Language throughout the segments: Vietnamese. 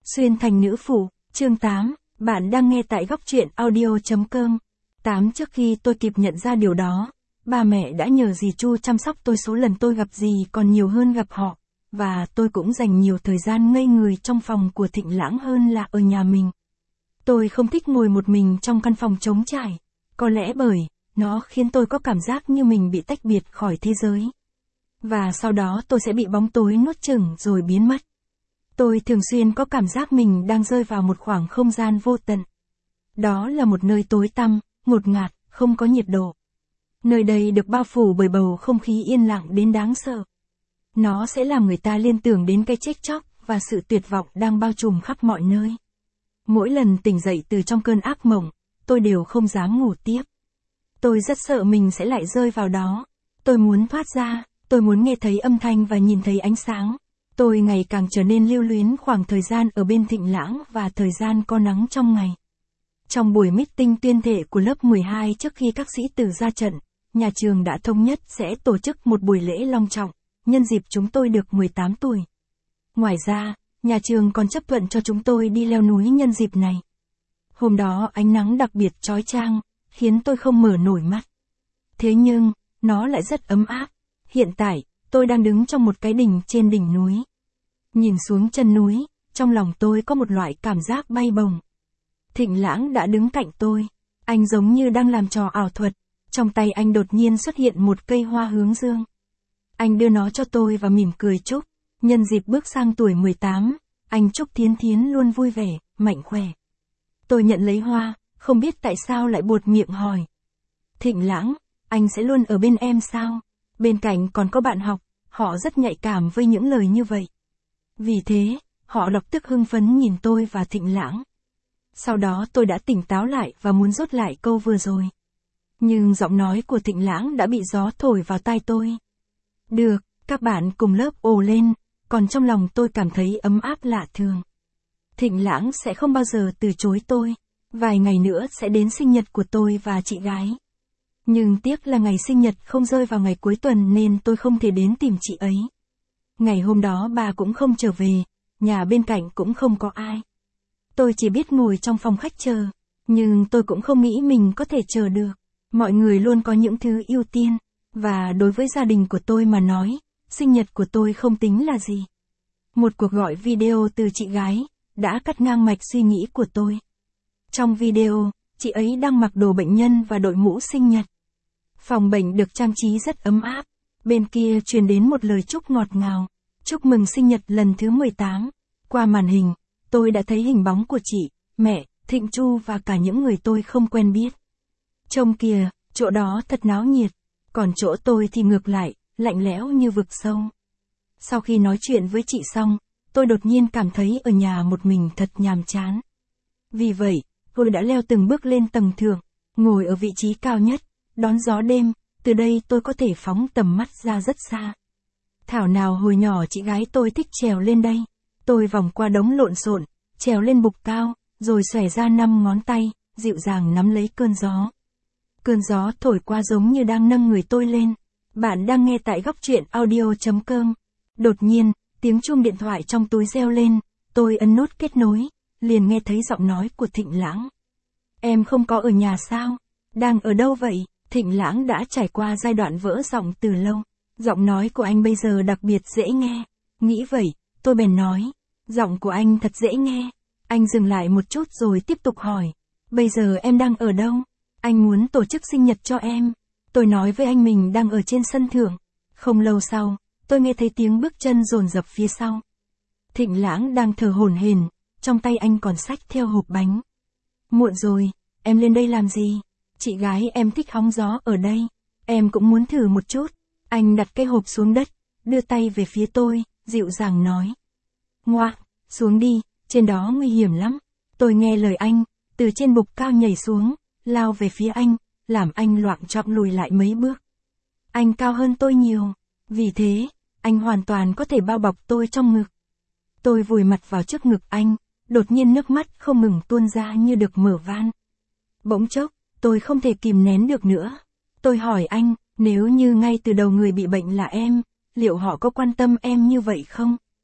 Xuyên thành nữ phụ, chương 8, bạn đang nghe tại góc truyện audio.com. 8 Trước khi tôi kịp nhận ra điều đó, ba mẹ đã nhờ dì Chu chăm sóc tôi số lần tôi gặp dì còn nhiều hơn gặp họ, và tôi cũng dành nhiều thời gian ngây người trong phòng của Thịnh Lãng hơn là ở nhà mình. Tôi không thích ngồi một mình trong căn phòng trống trải, có lẽ bởi nó khiến tôi có cảm giác như mình bị tách biệt khỏi thế giới. Và sau đó tôi sẽ bị bóng tối nuốt chửng rồi biến mất. Tôi thường xuyên có cảm giác mình đang rơi vào một khoảng không gian vô tận. Đó là một nơi tối tăm, ngột ngạt, không có nhiệt độ. Nơi đây được bao phủ bởi bầu không khí yên lặng đến đáng sợ. Nó sẽ làm người ta liên tưởng đến cái chết chóc và sự tuyệt vọng đang bao trùm khắp mọi nơi. Mỗi lần tỉnh dậy từ trong cơn ác mộng, tôi đều không dám ngủ tiếp. Tôi rất sợ mình sẽ lại rơi vào đó. Tôi muốn thoát ra, tôi muốn nghe thấy âm thanh và nhìn thấy ánh sáng. Tôi ngày càng trở nên lưu luyến khoảng thời gian ở bên Thịnh Lãng và thời gian có nắng trong ngày. Trong buổi meeting tuyên thệ của lớp 12 trước khi các sĩ tử ra trận, nhà trường đã thống nhất sẽ tổ chức một buổi lễ long trọng, nhân dịp chúng tôi được 18 tuổi. Ngoài ra, nhà trường còn chấp thuận cho chúng tôi đi leo núi nhân dịp này. Hôm đó ánh nắng đặc biệt chói chang, khiến tôi không mở nổi mắt. Thế nhưng, nó lại rất ấm áp. Hiện tại, tôi đang đứng trong một cái đỉnh trên đỉnh núi. Nhìn xuống chân núi, trong lòng tôi có một loại cảm giác bay bổng. Thịnh Lãng đã đứng cạnh tôi. Anh giống như đang làm trò ảo thuật. Trong tay anh đột nhiên xuất hiện một cây hoa hướng dương. Anh đưa nó cho tôi và mỉm cười chúc. Nhân dịp bước sang tuổi 18, anh chúc Thiến Thiến luôn vui vẻ, mạnh khỏe. Tôi nhận lấy hoa, không biết tại sao lại buột miệng hỏi. Thịnh Lãng, anh sẽ luôn ở bên em sao? Bên cạnh còn có bạn học, họ rất nhạy cảm với những lời như vậy. Vì thế, họ lập tức hưng phấn nhìn tôi và Thịnh Lãng. Sau đó tôi đã tỉnh táo lại và muốn rút lại câu vừa rồi. Nhưng giọng nói của Thịnh Lãng đã bị gió thổi vào tai tôi. Được, các bạn cùng lớp ồ lên, còn trong lòng tôi cảm thấy ấm áp lạ thường. Thịnh Lãng sẽ không bao giờ từ chối tôi. Vài ngày nữa sẽ đến sinh nhật của tôi và chị gái. Nhưng tiếc là ngày sinh nhật không rơi vào ngày cuối tuần nên tôi không thể đến tìm chị ấy. Ngày hôm đó bà cũng không trở về, nhà bên cạnh cũng không có ai. Tôi chỉ biết ngồi trong phòng khách chờ, nhưng tôi cũng không nghĩ mình có thể chờ được. Mọi người luôn có những thứ ưu tiên, và đối với gia đình của tôi mà nói, sinh nhật của tôi không tính là gì. Một cuộc gọi video từ chị gái đã cắt ngang mạch suy nghĩ của tôi. Trong video, chị ấy đang mặc đồ bệnh nhân và đội mũ sinh nhật. Phòng bệnh được trang trí rất ấm áp. Bên kia truyền đến một lời chúc ngọt ngào. Chúc mừng sinh nhật lần thứ 18. Qua màn hình, tôi đã thấy hình bóng của chị, mẹ, Thịnh Chu và cả những người tôi không quen biết. Trông kìa, chỗ đó thật náo nhiệt. Còn chỗ tôi thì ngược lại, lạnh lẽo như vực sâu. Sau khi nói chuyện với chị xong, tôi đột nhiên cảm thấy ở nhà một mình thật nhàm chán. Vì vậy, tôi đã leo từng bước lên tầng thượng, ngồi ở vị trí cao nhất, đón gió đêm, từ đây tôi có thể phóng tầm mắt ra rất xa. Thảo nào hồi nhỏ chị gái tôi thích trèo lên đây. Tôi vòng qua đống lộn xộn, trèo lên bục cao, rồi xòe ra 5 ngón tay, dịu dàng nắm lấy cơn gió. Cơn gió thổi qua giống như đang nâng người tôi lên. Bạn đang nghe tại góc truyện audio.com. Đột nhiên, tiếng chuông điện thoại trong túi reo lên, tôi ấn nút kết nối, liền nghe thấy giọng nói của Thịnh Lãng. Em không có ở nhà sao? Đang ở đâu vậy? Thịnh Lãng đã trải qua giai đoạn vỡ giọng từ lâu. Giọng nói của anh bây giờ đặc biệt dễ nghe. Nghĩ vậy, tôi bèn nói. Giọng của anh thật dễ nghe. Anh dừng lại một chút rồi tiếp tục hỏi. Bây giờ em đang ở đâu? Anh muốn tổ chức sinh nhật cho em. Tôi nói với anh mình đang ở trên sân thượng. Không lâu sau, tôi nghe thấy tiếng bước chân dồn dập phía sau. Thịnh Lãng đang thở hổn hển, trong tay anh còn xách theo hộp bánh. Muộn rồi, em lên đây làm gì? Chị gái em thích hóng gió ở đây. Em cũng muốn thử một chút. Anh đặt cái hộp xuống đất, đưa tay về phía tôi, dịu dàng nói. Ngoạ, xuống đi, trên đó nguy hiểm lắm. Tôi nghe lời anh, từ trên bục cao nhảy xuống, lao về phía anh, làm anh loạng choạng lùi lại mấy bước. Anh cao hơn tôi nhiều, vì thế, anh hoàn toàn có thể bao bọc tôi trong ngực. Tôi vùi mặt vào trước ngực anh, đột nhiên nước mắt không ngừng tuôn ra như được mở van. Bỗng chốc, tôi không thể kìm nén được nữa. Tôi hỏi anh, nếu như ngay từ đầu người bị bệnh là em, liệu họ có quan tâm em như vậy không?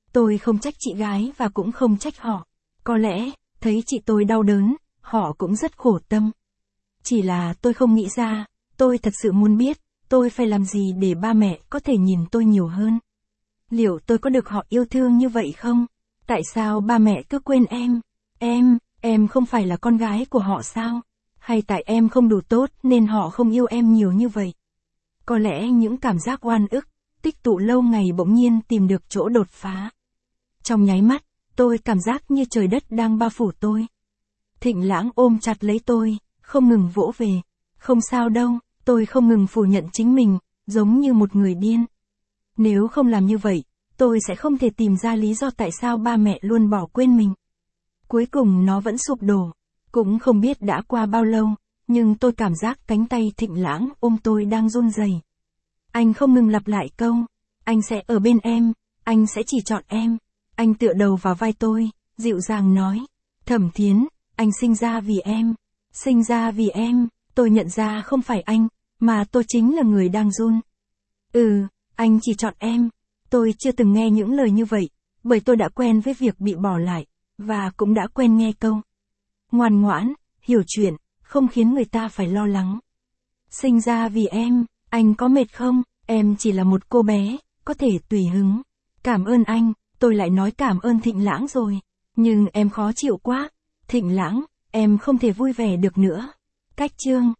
Tôi không trách chị gái và cũng không trách họ. Có lẽ, thấy chị tôi đau đớn, họ cũng rất khổ tâm. Chỉ là tôi không nghĩ ra, tôi thật sự muốn biết, tôi phải làm gì để ba mẹ có thể nhìn tôi nhiều hơn. Liệu tôi có được họ yêu thương như vậy không? Tại sao ba mẹ cứ quên em? Em không phải là con gái của họ sao? Hay tại em không đủ tốt nên họ không yêu em nhiều như vậy? Có lẽ những cảm giác oan ức, tích tụ lâu ngày bỗng nhiên tìm được chỗ đột phá. Trong nháy mắt, tôi cảm giác như trời đất đang bao phủ tôi. Thịnh Lãng ôm chặt lấy tôi, không ngừng vỗ về. Không sao đâu, tôi không ngừng phủ nhận chính mình, giống như một người điên. Nếu không làm như vậy, tôi sẽ không thể tìm ra lý do tại sao ba mẹ luôn bỏ quên mình. Cuối cùng nó vẫn sụp đổ. Cũng không biết đã qua bao lâu, nhưng tôi cảm giác cánh tay Thịnh Lãng ôm tôi đang run rẩy. Anh không ngừng lặp lại câu, anh sẽ ở bên em, anh sẽ chỉ chọn em. Anh tựa đầu vào vai tôi, dịu dàng nói, Thẩm Thiến, anh sinh ra vì em. Sinh ra vì em, tôi nhận ra không phải anh, mà tôi chính là người đang run. Anh chỉ chọn em. Tôi chưa từng nghe những lời như vậy, bởi tôi đã quen với việc bị bỏ lại, và cũng đã quen nghe câu ngoan ngoãn, hiểu chuyện, không khiến người ta phải lo lắng. Sinh ra vì em, anh có mệt không? Em chỉ là một cô bé, có thể tùy hứng. Cảm ơn anh, tôi lại nói cảm ơn Thịnh Lãng rồi. Nhưng em khó chịu quá. Thịnh Lãng, em không thể vui vẻ được nữa. Cách chương